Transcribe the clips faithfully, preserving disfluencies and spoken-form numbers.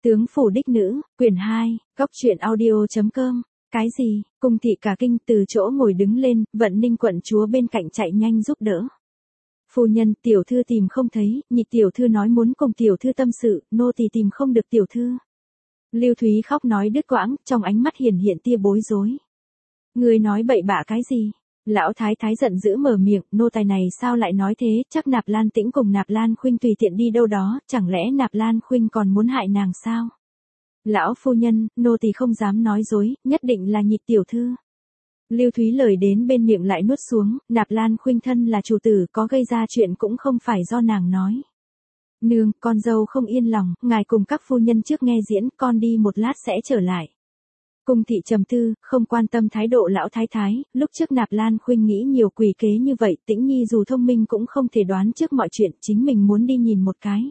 Tướng phủ đích nữ, quyển hai, góc truyện audio.com. Cái gì? Cung thị cả kinh từ chỗ ngồi đứng lên, Vận Ninh quận chúa bên cạnh chạy nhanh giúp đỡ. Phu nhân, tiểu thư tìm không thấy, nhị tiểu thư nói muốn cùng tiểu thư tâm sự, nô tỳ tìm không được tiểu thư. Lưu Thúy khóc nói đứt quãng, trong ánh mắt hiển hiện tia bối rối. Ngươi nói bậy bạ cái gì? Lão thái thái giận dữ mở miệng, nô tài này sao lại nói thế, chắc Nạp Lan Tĩnh cùng Nạp Lan Khuynh tùy tiện đi đâu đó, chẳng lẽ Nạp Lan Khuynh còn muốn hại nàng sao? Lão phu nhân, nô tỳ không dám nói dối, nhất định là nhị tiểu thư. Lưu Thúy lời đến bên miệng lại nuốt xuống, Nạp Lan Khuynh thân là chủ tử, có gây ra chuyện cũng không phải do nàng nói. Nương, con dâu không yên lòng, ngài cùng các phu nhân trước nghe diễn, con đi một lát sẽ trở lại. Cung thị trầm tư, không quan tâm thái độ lão thái thái, lúc trước Nạp Lan Khuynh nghĩ nhiều quỷ kế như vậy, Tĩnh Nhi dù thông minh cũng không thể đoán trước mọi chuyện, chính mình muốn đi nhìn một cái.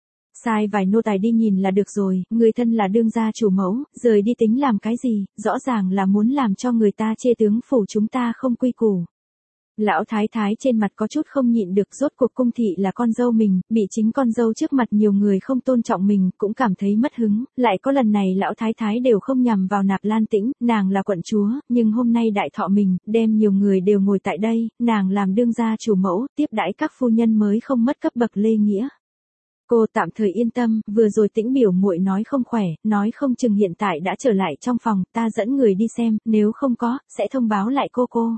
Sai vài nô tài đi nhìn là được rồi, người thân là đương gia chủ mẫu, rời đi tính làm cái gì, rõ ràng là muốn làm cho người ta chê tướng phủ chúng ta không quy củ. Lão thái thái trên mặt có chút không nhịn được, rốt cuộc cung thị là con dâu mình, bị chính con dâu trước mặt nhiều người không tôn trọng mình, cũng cảm thấy mất hứng, lại có lần này lão thái thái đều không nhằm vào Nạp Lan Tĩnh, nàng là quận chúa, nhưng hôm nay đại thọ mình, đem nhiều người đều ngồi tại đây, nàng làm đương gia chủ mẫu, tiếp đãi các phu nhân mới không mất cấp bậc lê nghĩa. Cô tạm thời yên tâm, vừa rồi Tĩnh biểu muội nói không khỏe, nói không chừng hiện tại đã trở lại trong phòng, ta dẫn người đi xem, nếu không có, sẽ thông báo lại cô cô.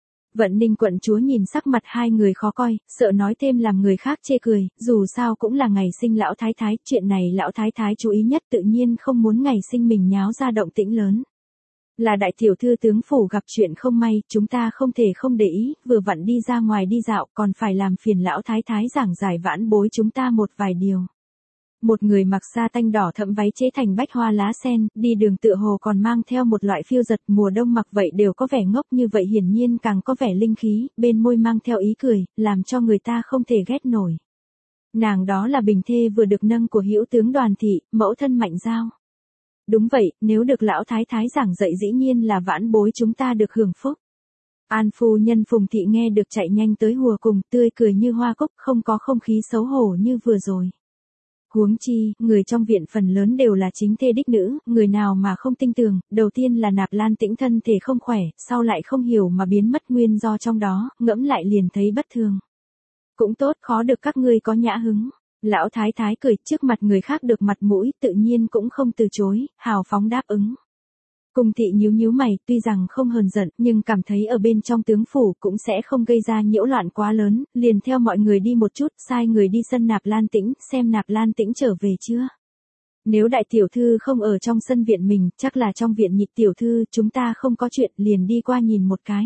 Vận Ninh quận chúa nhìn sắc mặt hai người khó coi, sợ nói thêm làm người khác chê cười, dù sao cũng là ngày sinh lão thái thái, chuyện này lão thái thái chú ý nhất, tự nhiên không muốn ngày sinh mình nháo ra động tĩnh lớn. Là đại tiểu thư tướng phủ gặp chuyện không may, chúng ta không thể không để ý, vừa vặn đi ra ngoài đi dạo, còn phải làm phiền lão thái thái giảng giải vãn bối chúng ta một vài điều. Một người mặc sa tanh đỏ thẫm váy chế thành bách hoa lá sen, đi đường tựa hồ còn mang theo một loại phiêu giật, mùa đông mặc vậy đều có vẻ ngốc như vậy, hiển nhiên càng có vẻ linh khí, bên môi mang theo ý cười, làm cho người ta không thể ghét nổi. Nàng đó là bình thê vừa được nâng của hữu tướng Đoàn thị, mẫu thân Mạnh Giao. Đúng vậy, nếu được lão thái thái giảng dạy dĩ nhiên là vãn bối chúng ta được hưởng phúc. An phu nhân Phùng thị nghe được chạy nhanh tới hùa cùng, tươi cười như hoa cúc, không có không khí xấu hổ như vừa rồi. Huống chi, người trong viện phần lớn đều là chính thê đích nữ, người nào mà không tin tưởng, đầu tiên là Nạp Lan Tĩnh thân thể không khỏe, sau lại không hiểu mà biến mất nguyên do trong đó, ngẫm lại liền thấy bất thường. Cũng tốt, khó được các ngươi có nhã hứng. Lão thái thái cười, trước mặt người khác được mặt mũi, tự nhiên cũng không từ chối, hào phóng đáp ứng. Cung thị nhíu nhíu mày, tuy rằng không hờn giận, nhưng cảm thấy ở bên trong tướng phủ cũng sẽ không gây ra nhiễu loạn quá lớn, liền theo mọi người đi một chút, sai người đi sân Nạp Lan Tĩnh, xem Nạp Lan Tĩnh trở về chưa. Nếu đại tiểu thư không ở trong sân viện mình, chắc là trong viện nhị tiểu thư, chúng ta không có chuyện, liền đi qua nhìn một cái.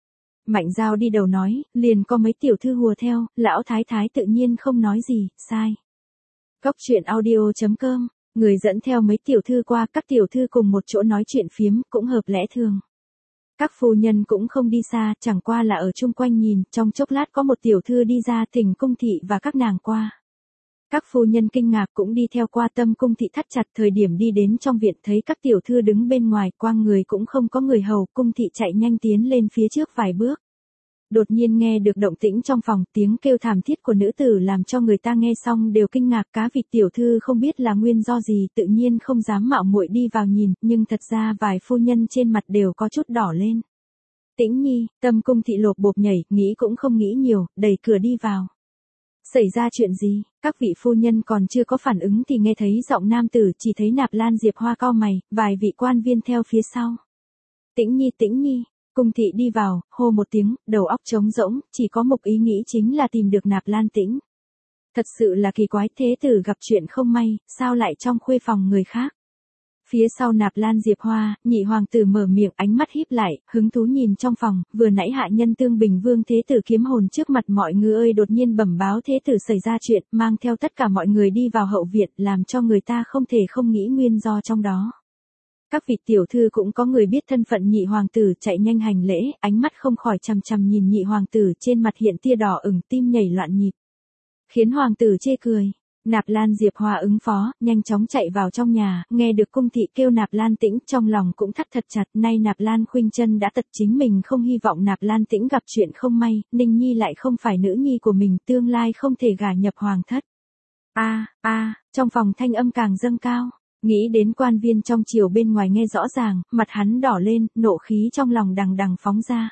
Mạnh Giao đi đầu nói, liền có mấy tiểu thư hùa theo, lão thái thái tự nhiên không nói gì, sai. Góc truyện audio.com. Người dẫn theo mấy tiểu thư qua, các tiểu thư cùng một chỗ nói chuyện phiếm, cũng hợp lẽ thường. Các phu nhân cũng không đi xa, chẳng qua là ở chung quanh nhìn, trong chốc lát có một tiểu thư đi ra thỉnh cung thị và các nàng qua. Các phu nhân kinh ngạc cũng đi theo qua, tâm cung thị thắt chặt, thời điểm đi đến trong viện thấy các tiểu thư đứng bên ngoài, quang người cũng không có người hầu, cung thị chạy nhanh tiến lên phía trước vài bước. Đột nhiên nghe được động tĩnh trong phòng, tiếng kêu thảm thiết của nữ tử làm cho người ta nghe xong đều kinh ngạc, cá vịt tiểu thư không biết là nguyên do gì, tự nhiên không dám mạo muội đi vào nhìn, nhưng thật ra vài phu nhân trên mặt đều có chút đỏ lên. Tĩnh Nhi, tâm cung thị lột bột nhảy, nghĩ cũng không nghĩ nhiều, đẩy cửa đi vào. Xảy ra chuyện gì? Các vị phu nhân còn chưa có phản ứng thì nghe thấy giọng nam tử, chỉ thấy Nạp Lan Diệp Hoa cau mày, vài vị quan viên theo phía sau. Tĩnh Nhi, Tĩnh Nhi. Cung thị đi vào, hô một tiếng, đầu óc trống rỗng, chỉ có một ý nghĩ chính là tìm được Nạp Lan Tĩnh. Thật sự là kỳ quái, thế tử gặp chuyện không may, sao lại trong khuê phòng người khác. Phía sau Nạp Lan Diệp Hoa, nhị hoàng tử mở miệng, ánh mắt híp lại, hứng thú nhìn trong phòng, vừa nãy hạ nhân Tương Bình Vương thế tử kiếm hồn trước mặt mọi người ơi, đột nhiên bẩm báo thế tử xảy ra chuyện, mang theo tất cả mọi người đi vào hậu viện, làm cho người ta không thể không nghĩ nguyên do trong đó. Các vị tiểu thư cũng có người biết thân phận nhị hoàng tử, chạy nhanh hành lễ, ánh mắt không khỏi chằm chằm nhìn nhị hoàng tử, trên mặt hiện tia đỏ ửng, tim nhảy loạn nhịp. Khiến hoàng tử chê cười. Nạp Lan Diệp Hoa ứng phó, nhanh chóng chạy vào trong nhà, nghe được cung thị kêu Nạp Lan Tĩnh, trong lòng cũng thắt thật chặt, nay Nạp Lan Khuynh chân đã tật, chính mình không hy vọng Nạp Lan Tĩnh gặp chuyện không may, Ninh Nhi lại không phải nữ nhi của mình, tương lai không thể gả nhập hoàng thất. A, a, trong phòng thanh âm càng dâng cao. Nghĩ đến quan viên trong triều bên ngoài nghe rõ ràng, mặt hắn đỏ lên, nộ khí trong lòng đằng đằng phóng ra.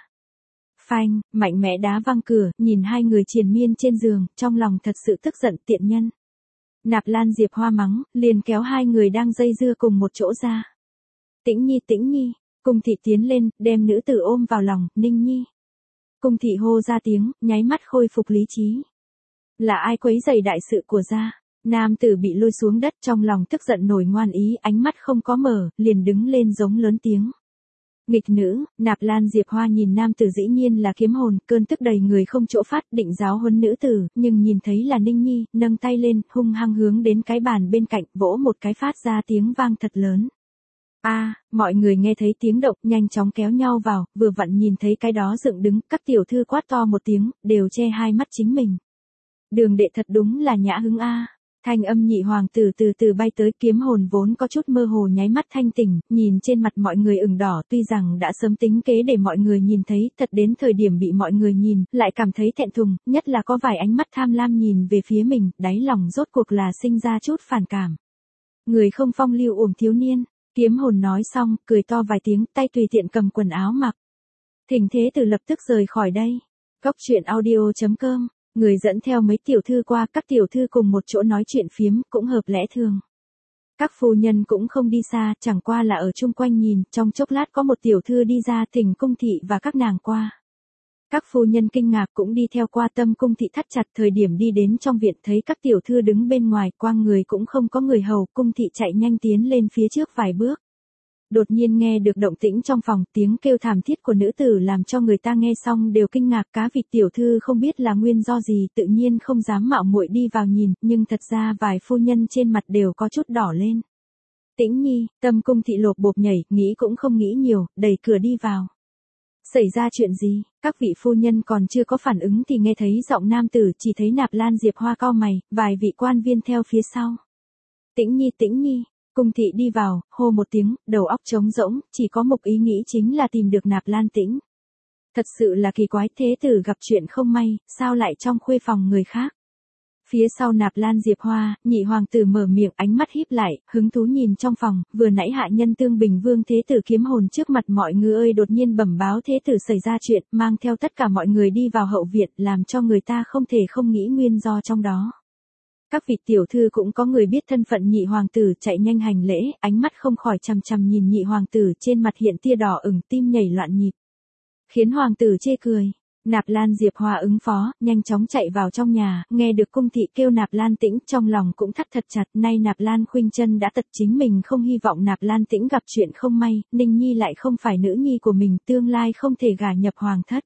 Phanh, mạnh mẽ đá văng cửa, nhìn hai người triền miên trên giường, trong lòng thật sự tức giận tiện nhân. Nạp Lan Diệp Hoa mắng, liền kéo hai người đang dây dưa cùng một chỗ ra. Tĩnh Nhi, Tĩnh Nhi, Cung thị tiến lên, đem nữ tử ôm vào lòng, Ninh Nhi. Cung thị hô ra tiếng, nháy mắt khôi phục lý trí. Là ai quấy rầy đại sự của gia? Nam tử bị lôi xuống đất, trong lòng tức giận nổi ngoan ý, ánh mắt không có mở, liền đứng lên giống lớn tiếng. Nghịch nữ, Nạp Lan Diệp Hoa nhìn nam tử dĩ nhiên là kiếm hồn, cơn tức đầy người không chỗ phát, định giáo huấn nữ tử, nhưng nhìn thấy là Ninh Nhi, nâng tay lên, hung hăng hướng đến cái bàn bên cạnh, vỗ một cái phát ra tiếng vang thật lớn. A, à, mọi người nghe thấy tiếng động, nhanh chóng kéo nhau vào, vừa vặn nhìn thấy cái đó dựng đứng, các tiểu thư quát to một tiếng, đều che hai mắt chính mình. Đường đệ thật đúng là nhã hứng a. Thanh âm nhị hoàng tử từ từ bay tới, kiếm hồn vốn có chút mơ hồ nháy mắt thanh tỉnh, nhìn trên mặt mọi người ửng đỏ, tuy rằng đã sớm tính kế để mọi người nhìn thấy, thật đến thời điểm bị mọi người nhìn, lại cảm thấy thẹn thùng, nhất là có vài ánh mắt tham lam nhìn về phía mình, đáy lòng rốt cuộc là sinh ra chút phản cảm. Người không phong lưu uổng thiếu niên, kiếm hồn nói xong, cười to vài tiếng, tay tùy tiện cầm quần áo mặc. Thỉnh thế tử lập tức rời khỏi đây. Cốc truyện audio chấm com. Người dẫn theo mấy tiểu thư qua, các tiểu thư cùng một chỗ nói chuyện phiếm, cũng hợp lẽ thường. Các phu nhân cũng không đi xa, chẳng qua là ở chung quanh nhìn, trong chốc lát có một tiểu thư đi ra thỉnh cung thị và các nàng qua. Các phu nhân kinh ngạc cũng đi theo qua, tâm cung thị thắt chặt, thời điểm đi đến trong viện thấy các tiểu thư đứng bên ngoài, quang người cũng không có người hầu, cung thị chạy nhanh tiến lên phía trước vài bước. Đột nhiên nghe được động tĩnh trong phòng, tiếng kêu thảm thiết của nữ tử làm cho người ta nghe xong đều kinh ngạc, cá vịt tiểu thư không biết là nguyên do gì, tự nhiên không dám mạo muội đi vào nhìn, nhưng thật ra vài phu nhân trên mặt đều có chút đỏ lên. Tĩnh Nhi, tâm cung thị lột bột nhảy, nghĩ cũng không nghĩ nhiều, đẩy cửa đi vào. Xảy ra chuyện gì? Các vị phu nhân còn chưa có phản ứng thì nghe thấy giọng nam tử, chỉ thấy Nạp Lan Diệp Hoa cau mày, vài vị quan viên theo phía sau. Tĩnh Nhi, Tĩnh Nhi. Cung thị đi vào, hô một tiếng, đầu óc trống rỗng, chỉ có một ý nghĩ chính là tìm được Nạp Lan Tĩnh. Thật sự là kỳ quái, thế tử gặp chuyện không may, sao lại trong khuê phòng người khác. Phía sau Nạp Lan Diệp Hoa, nhị hoàng tử mở miệng, ánh mắt híp lại, hứng thú nhìn trong phòng, vừa nãy hạ nhân Tương Bình Vương thế tử kiếm hồn trước mặt mọi người ơi đột nhiên bẩm báo thế tử xảy ra chuyện, mang theo tất cả mọi người đi vào hậu viện, làm cho người ta không thể không nghĩ nguyên do trong đó. Các vị tiểu thư cũng có người biết thân phận nhị hoàng tử, chạy nhanh hành lễ, ánh mắt không khỏi chằm chằm nhìn nhị hoàng tử, trên mặt hiện tia đỏ ửng, tim nhảy loạn nhịp. Khiến hoàng tử chê cười. Nạp Lan Diệp Hoa ứng phó, nhanh chóng chạy vào trong nhà, nghe được cung thị kêu Nạp Lan Tĩnh, trong lòng cũng thắt thật chặt, nay Nạp Lan Khuynh Chân đã tật, chính mình không hy vọng Nạp Lan Tĩnh gặp chuyện không may, Ninh Nhi lại không phải nữ nhi của mình, tương lai không thể gả nhập hoàng thất.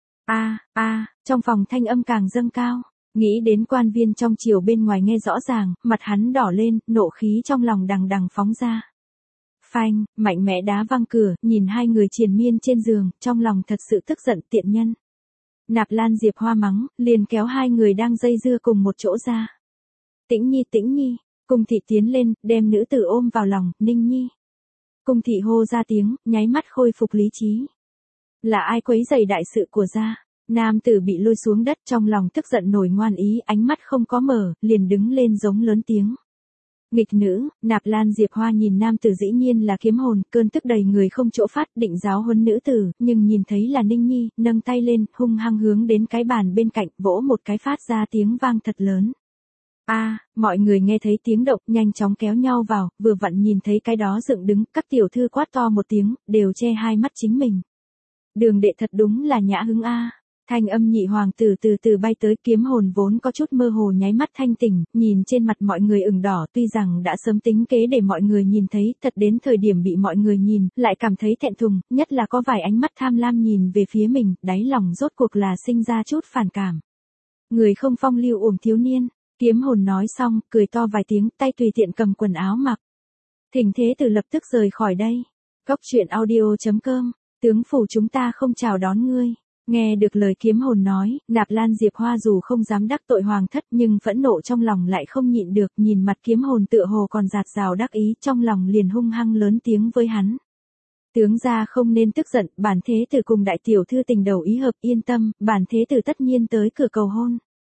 A, a, trong phòng thanh âm càng dâng cao. Nghĩ đến quan viên trong triều bên ngoài nghe rõ ràng, mặt hắn đỏ lên, nộ khí trong lòng đằng đằng phóng ra. Phanh, mạnh mẽ đá văng cửa, nhìn hai người triền miên trên giường, trong lòng thật sự tức giận tiện nhân. Nạp Lan Diệp Hoa mắng, liền kéo hai người đang dây dưa cùng một chỗ ra. Tĩnh Nhi, Tĩnh Nhi, cung thị tiến lên, đem nữ tử ôm vào lòng, Ninh Nhi. Cung thị hô ra tiếng, nháy mắt khôi phục lý trí. Là ai quấy rầy đại sự của gia? Nam tử bị lôi xuống đất, trong lòng tức giận nổi ngoan ý, ánh mắt không có mở, liền đứng lên giống lớn tiếng. Nghịch nữ, Nạp Lan Diệp Hoa nhìn nam tử dĩ nhiên là kiếm hồn, cơn tức đầy người không chỗ phát, định giáo huấn nữ tử, nhưng nhìn thấy là Ninh Nhi, nâng tay lên, hung hăng hướng đến cái bàn bên cạnh, vỗ một cái phát ra tiếng vang thật lớn. A, à, mọi người nghe thấy tiếng động, nhanh chóng kéo nhau vào, vừa vặn nhìn thấy cái đó dựng đứng, các tiểu thư quát to một tiếng, đều che hai mắt chính mình. Đường đệ thật đúng là nhã hứng a. Thanh âm nhị hoàng tử từ từ bay tới, kiếm hồn vốn có chút mơ hồ nháy mắt thanh tỉnh, nhìn trên mặt mọi người ửng đỏ, tuy rằng đã sớm tính kế để mọi người nhìn thấy, thật đến thời điểm bị mọi người nhìn, lại cảm thấy thẹn thùng, nhất là có vài ánh mắt tham lam nhìn về phía mình, đáy lòng rốt cuộc là sinh ra chút phản cảm. Người không phong lưu uổng thiếu niên, kiếm hồn nói xong, cười to vài tiếng, tay tùy tiện cầm quần áo mặc. Thỉnh thế tử lập tức rời khỏi đây. Cốc truyện audio chấm com, tướng phủ chúng ta không chào đón ngươi. Nghe được lời kiếm hồn nói, Nạp Lan Diệp Hoa dù không dám đắc tội hoàng thất nhưng phẫn nộ trong lòng lại không nhịn được, nhìn mặt kiếm hồn tựa hồ còn giạt rào đắc ý, trong lòng liền hung hăng lớn tiếng với hắn. Tướng gia không nên tức giận, bản thế tử cùng đại tiểu thư tình đầu ý hợp, yên tâm, bản thế tử tất nhiên tới cửa cầu hôn.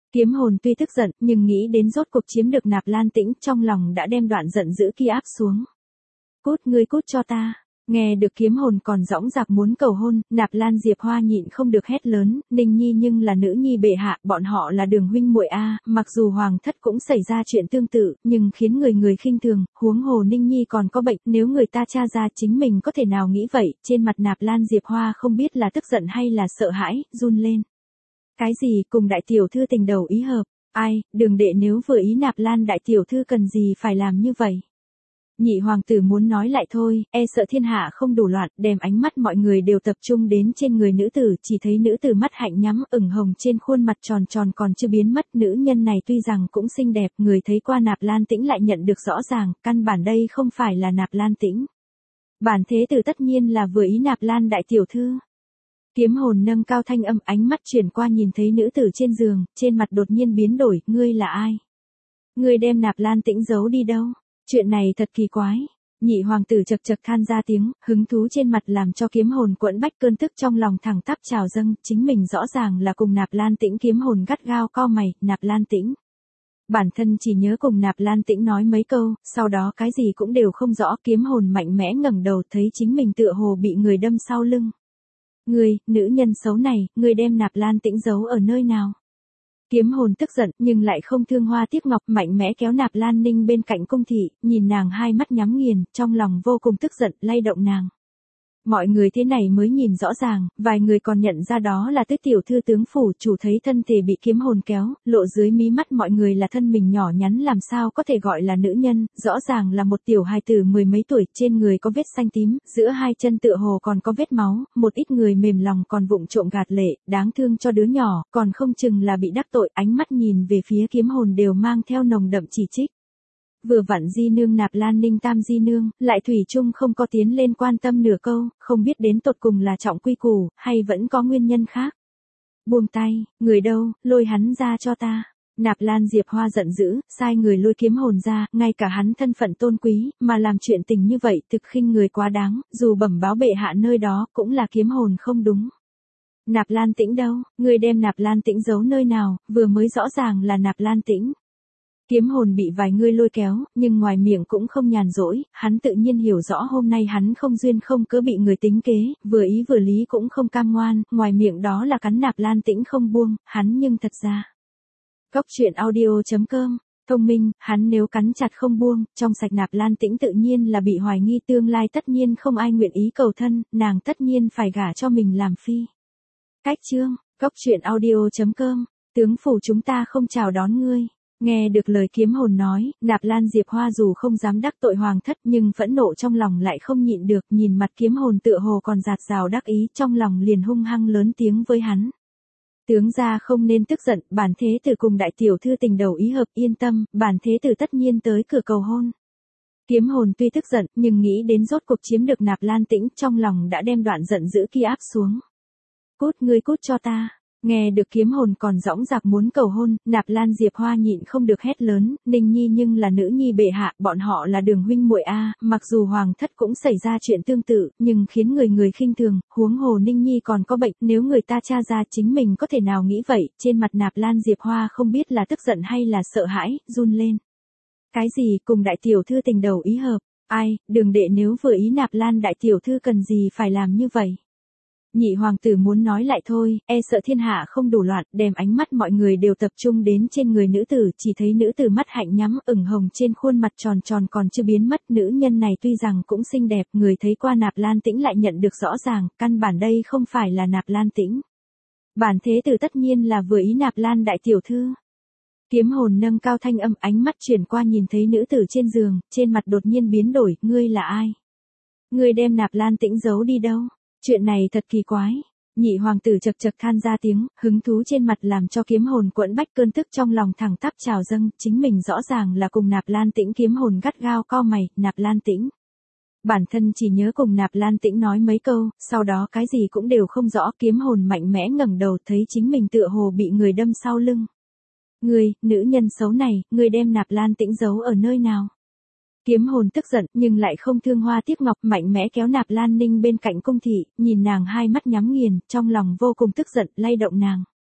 Kiếm hồn tuy tức giận, nhưng nghĩ đến rốt cuộc chiếm được Nạp Lan Tĩnh, trong lòng đã đem đoạn giận dữ kia áp xuống. Cút, ngươi cút cho ta. Nghe được kiếm hồn còn dõng dạc muốn cầu hôn, Nạp Lan Diệp Hoa nhịn không được hét lớn, Ninh Nhi nhưng là nữ nhi bệ hạ, bọn họ là Đường huynh muội a, mặc dù hoàng thất cũng xảy ra chuyện tương tự, nhưng khiến người người khinh thường, huống hồ Ninh Nhi còn có bệnh, nếu người ta tra ra chính mình có thể nào nghĩ vậy, trên mặt Nạp Lan Diệp Hoa không biết là tức giận hay là sợ hãi, run lên. Cái gì, cùng đại tiểu thư tình đầu ý hợp, ai, Đường đệ nếu vừa ý Nạp Lan đại tiểu thư cần gì phải làm như vậy. Nhị hoàng tử muốn nói lại thôi, e sợ thiên hạ không đủ loạn, đem ánh mắt mọi người đều tập trung đến trên người nữ tử, chỉ thấy nữ tử mắt hạnh nhắm, ửng hồng trên khuôn mặt tròn tròn còn chưa biến mất, nữ nhân này tuy rằng cũng xinh đẹp, người thấy qua Nạp Lan Tĩnh lại nhận được rõ ràng, căn bản đây không phải là Nạp Lan Tĩnh. Bản thế tử tất nhiên là vừa ý Nạp Lan đại tiểu thư. Kiếm hồn nâng cao thanh âm, ánh mắt chuyển qua nhìn thấy nữ tử trên giường, trên mặt đột nhiên biến đổi, ngươi là ai? Ngươi đem Nạp Lan Tĩnh giấu đi đâu? Chuyện này thật kỳ quái. Nhị hoàng tử chật chật than ra tiếng, hứng thú trên mặt làm cho kiếm hồn quẫn bách, cơn tức trong lòng thẳng tắp trào dâng, chính mình rõ ràng là cùng Nạp Lan Tĩnh. Kiếm hồn gắt gao co mày, Nạp Lan Tĩnh. Bản thân chỉ nhớ cùng Nạp Lan Tĩnh nói mấy câu, sau đó cái gì cũng đều không rõ. Kiếm hồn mạnh mẽ ngẩng đầu thấy chính mình tựa hồ bị người đâm sau lưng. Ngươi, nữ nhân xấu này, ngươi đem Nạp Lan Tĩnh giấu ở nơi nào? Kiếm hồn tức giận, nhưng lại không thương hoa tiếc ngọc, mạnh mẽ kéo Nạp Lan Ninh bên cạnh cung thị, nhìn nàng hai mắt nhắm nghiền, trong lòng vô cùng tức giận, lay động nàng. Mọi người thế này mới nhìn rõ ràng, vài người còn nhận ra đó là Tứ tiểu thư tướng phủ, chủ thấy thân thể bị kiếm hồn kéo, lộ dưới mí mắt mọi người là thân mình nhỏ nhắn làm sao có thể gọi là nữ nhân, rõ ràng là một tiểu hài tử mười mấy tuổi, trên người có vết xanh tím, giữa hai chân tựa hồ còn có vết máu, một ít người mềm lòng còn vụng trộm gạt lệ, đáng thương cho đứa nhỏ, còn không chừng là bị đắc tội, ánh mắt nhìn về phía kiếm hồn đều mang theo nồng đậm chỉ trích. Vừa vặn di nương Nạp Lan Ninh tam di nương, lại thủy chung không có tiến lên quan tâm nửa câu, không biết đến tột cùng là trọng quy củ, hay vẫn có nguyên nhân khác. Buông tay, người đâu, lôi hắn ra cho ta. Nạp Lan Diệp Hoa giận dữ, sai người lôi kiếm hồn ra, ngay cả hắn thân phận tôn quý, mà làm chuyện tình như vậy, thực khinh người quá đáng, dù bẩm báo bệ hạ nơi đó, cũng là kiếm hồn không đúng. Nạp Lan Tĩnh đâu, người đem Nạp Lan Tĩnh giấu nơi nào, vừa mới rõ ràng là Nạp Lan Tĩnh. Kiếm hồn bị vài người lôi kéo, nhưng ngoài miệng cũng không nhàn rỗi, hắn tự nhiên hiểu rõ hôm nay hắn không duyên không cớ bị người tính kế, vừa ý vừa lý cũng không cam ngoan, ngoài miệng đó là cắn Nạp Lan Tĩnh không buông, hắn nhưng thật ra. Góc truyện audio chấm com, thông minh, hắn nếu cắn chặt không buông, trong sạch Nạp Lan Tĩnh tự nhiên là bị hoài nghi, tương lai tất nhiên không ai nguyện ý cầu thân, nàng tất nhiên phải gả cho mình làm phi. Cách chương, góc truyện audio chấm com, tướng phủ chúng ta không chào đón ngươi. Nghe được lời kiếm hồn nói, Nạp Lan Diệp Hoa dù không dám đắc tội hoàng thất nhưng phẫn nộ trong lòng lại không nhịn được, nhìn mặt kiếm hồn tựa hồ còn giạt rào đắc ý, trong lòng liền hung hăng lớn tiếng với hắn. Tướng gia không nên tức giận, bản thế tử cùng đại tiểu thư tình đầu ý hợp, yên tâm, bản thế tử tất nhiên tới cửa cầu hôn. Kiếm hồn tuy tức giận, nhưng nghĩ đến rốt cuộc chiếm được Nạp Lan Tĩnh, trong lòng đã đem đoạn giận dữ kia áp xuống. Cút, ngươi cút cho ta. Nghe được kiếm hồn còn dõng dạc muốn cầu hôn, Nạp Lan Diệp Hoa nhịn không được hét lớn, Ninh Nhi nhưng là nữ nhi bệ hạ, bọn họ là Đường huynh muội a, mặc dù hoàng thất cũng xảy ra chuyện tương tự, nhưng khiến người người khinh thường, huống hồ Ninh Nhi còn có bệnh, nếu người ta tra ra chính mình có thể nào nghĩ vậy, trên mặt Nạp Lan Diệp Hoa không biết là tức giận hay là sợ hãi, run lên. Cái gì, cùng đại tiểu thư tình đầu ý hợp, ai, Đường đệ nếu vừa ý Nạp Lan đại tiểu thư cần gì phải làm như vậy. Nhị hoàng tử muốn nói lại thôi, e sợ thiên hạ không đủ loạn, đem ánh mắt mọi người đều tập trung đến trên người nữ tử, chỉ thấy nữ tử mắt hạnh nhắm, ửng hồng trên khuôn mặt tròn tròn còn chưa biến mất, nữ nhân này tuy rằng cũng xinh đẹp, người thấy qua Nạp Lan Tĩnh lại nhận được rõ ràng, căn bản đây không phải là Nạp Lan Tĩnh. Bản thế tử tất nhiên là vừa ý Nạp Lan đại tiểu thư. Kiếm hồn nâng cao thanh âm, ánh mắt chuyển qua nhìn thấy nữ tử trên giường, trên mặt đột nhiên biến đổi, ngươi là ai? Ngươi đem Nạp Lan Tĩnh giấu đi đâu? Chuyện này thật kỳ quái. Nhị hoàng tử chật chật than ra tiếng, hứng thú trên mặt làm cho kiếm hồn quẫn bách, cơn tức trong lòng thẳng tắp trào dâng, chính mình rõ ràng là cùng Nạp Lan Tĩnh. Kiếm hồn gắt gao co mày, Nạp Lan Tĩnh. Bản thân chỉ nhớ cùng Nạp Lan Tĩnh nói mấy câu, sau đó cái gì cũng đều không rõ, kiếm hồn mạnh mẽ ngẩng đầu thấy chính mình tựa hồ bị người đâm sau lưng. Ngươi, nữ nhân xấu này, ngươi đem Nạp Lan Tĩnh giấu ở nơi nào? Kiếm hồn tức giận, nhưng lại không thương hoa tiếc ngọc, mạnh mẽ kéo Nạp Lan Ninh bên cạnh cung thị, nhìn nàng hai mắt nhắm nghiền, trong lòng vô cùng tức giận, lay động nàng.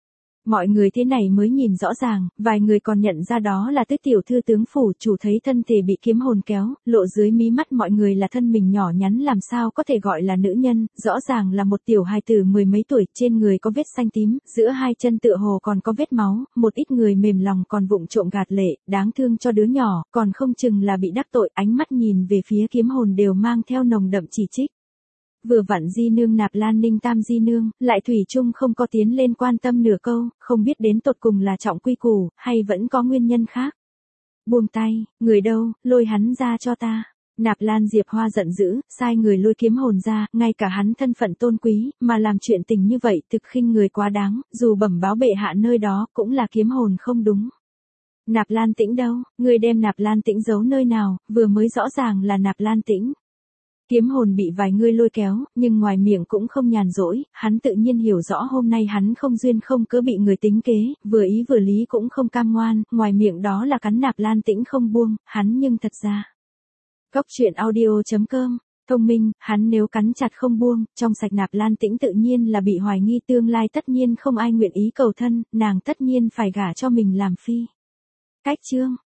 Mọi người thế này mới nhìn rõ ràng, vài người còn nhận ra đó là Tuyết tiểu thư tướng phủ, chủ thấy thân thể bị kiếm hồn kéo, lộ dưới mí mắt mọi người là thân mình nhỏ nhắn làm sao có thể gọi là nữ nhân, rõ ràng là một tiểu hài tử mười mấy tuổi, trên người có vết xanh tím, giữa hai chân tựa hồ còn có vết máu, một ít người mềm lòng còn vụng trộm gạt lệ, đáng thương cho đứa nhỏ, còn không chừng là bị đắc tội, ánh mắt nhìn về phía kiếm hồn đều mang theo nồng đậm chỉ trích. Vừa vặn Di nương Nạp Lan Ninh Tam Di nương, lại thủy chung không có tiến lên quan tâm nửa câu, không biết đến tột cùng là trọng quy củ, hay vẫn có nguyên nhân khác. Buông tay, người đâu, lôi hắn ra cho ta. Nạp Lan Diệp Hoa giận dữ, sai người lôi kiếm hồn ra, ngay cả hắn thân phận tôn quý, mà làm chuyện tình như vậy thực khinh người quá đáng, dù bẩm báo bệ hạ nơi đó, cũng là kiếm hồn không đúng. Nạp Lan Tĩnh đâu, người đem Nạp Lan Tĩnh giấu nơi nào, vừa mới rõ ràng là Nạp Lan Tĩnh. Kiếm hồn bị vài người lôi kéo, nhưng ngoài miệng cũng không nhàn rỗi, hắn tự nhiên hiểu rõ hôm nay hắn không duyên không cớ bị người tính kế, vừa ý vừa lý cũng không cam ngoan, ngoài miệng đó là cắn Nạp Lan Tĩnh không buông, hắn nhưng thật ra. Góc truyện audio chấm com, thông minh, hắn nếu cắn chặt không buông, trong sạch Nạp Lan Tĩnh tự nhiên là bị hoài nghi, tương lai tất nhiên không ai nguyện ý cầu thân, nàng tất nhiên phải gả cho mình làm phi. Cách chương